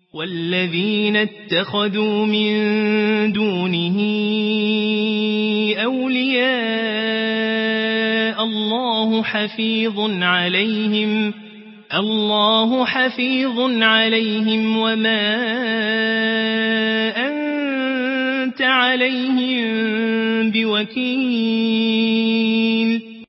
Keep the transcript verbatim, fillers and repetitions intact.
والذين اتخذوا من دونه أولياء الله حفيظ عليهم الله حفيظ عليهم وما أنت عليهم بوكيل